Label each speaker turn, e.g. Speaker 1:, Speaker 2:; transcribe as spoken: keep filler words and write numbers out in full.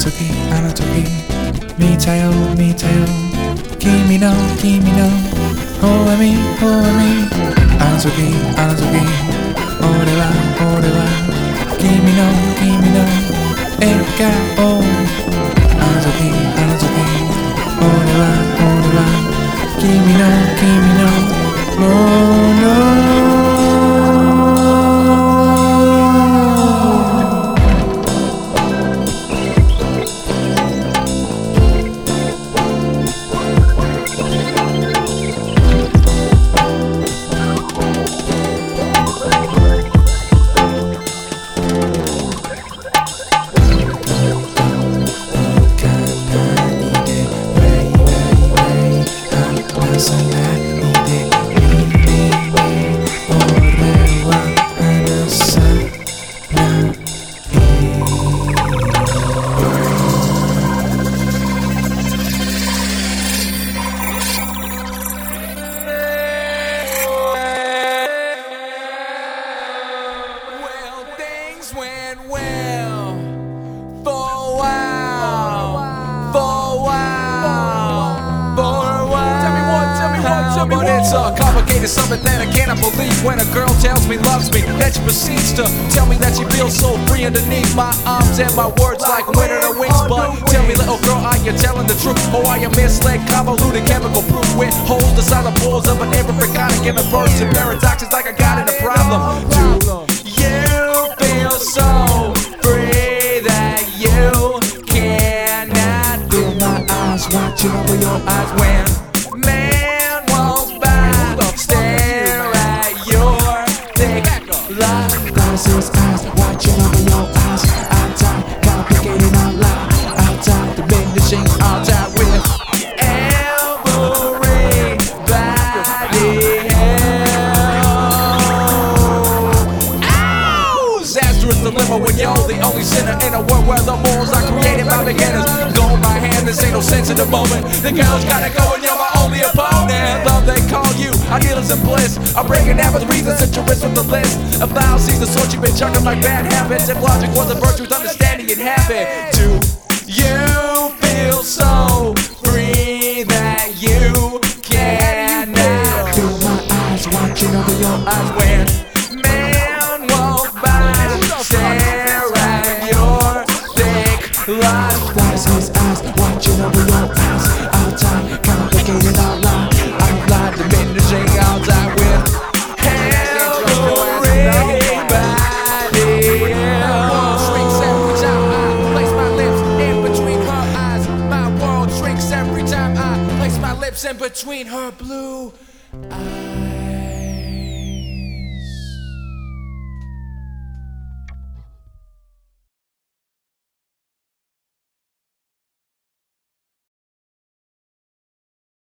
Speaker 1: 時あの時見たよ見たよ君の君の微笑み微笑みあの時あの時俺は俺は君の君の笑顔あの時あの時俺は俺は君の君のもの
Speaker 2: Went well for a while, for a while, for a while. Tell me what, tell me what, tell me what. But it's a complicated something that I cannot believe when a girl tells me loves me. That she proceeds to tell me that she feels so free underneath my arms and my words like winter the wings. But tell me, little girl, are you telling the truth, or are you misled, convoluted, chemical proof with holes the size of pores of an apricotic and a burst and paradoxes like I got in a problem. Do you feel so free that you cannot feel my eyes watching over your eyes when man walks by, stare at your thick life.
Speaker 1: Close his eyes, watching over your eyes. Outside, complicated out loud. Outside, diminishing, outside with
Speaker 2: when you're the only sinner in a world where the morals are created by beginners. Going by hand, this ain't no sense in the moment. The girl's gotta go and you're my only opponent. Love they call you, ideals and bliss. I'm breaking down with reasons that you're with the list of fallacies, the sort you've been chucking like bad habits. If logic was a virtue, understanding and habit. Do you feel so free that you cannot
Speaker 1: feel my eyes watching over your eyes
Speaker 2: when man walks by? Stare at your thick life.
Speaker 1: Flies his eyes, watching over your eyes. Outside, complicated out loud. Outline, diminishing, outside with hell, ring body.
Speaker 2: Shrinks every time I place my lips in between her eyes. My world shrinks every time I place my lips in between her blue eyes.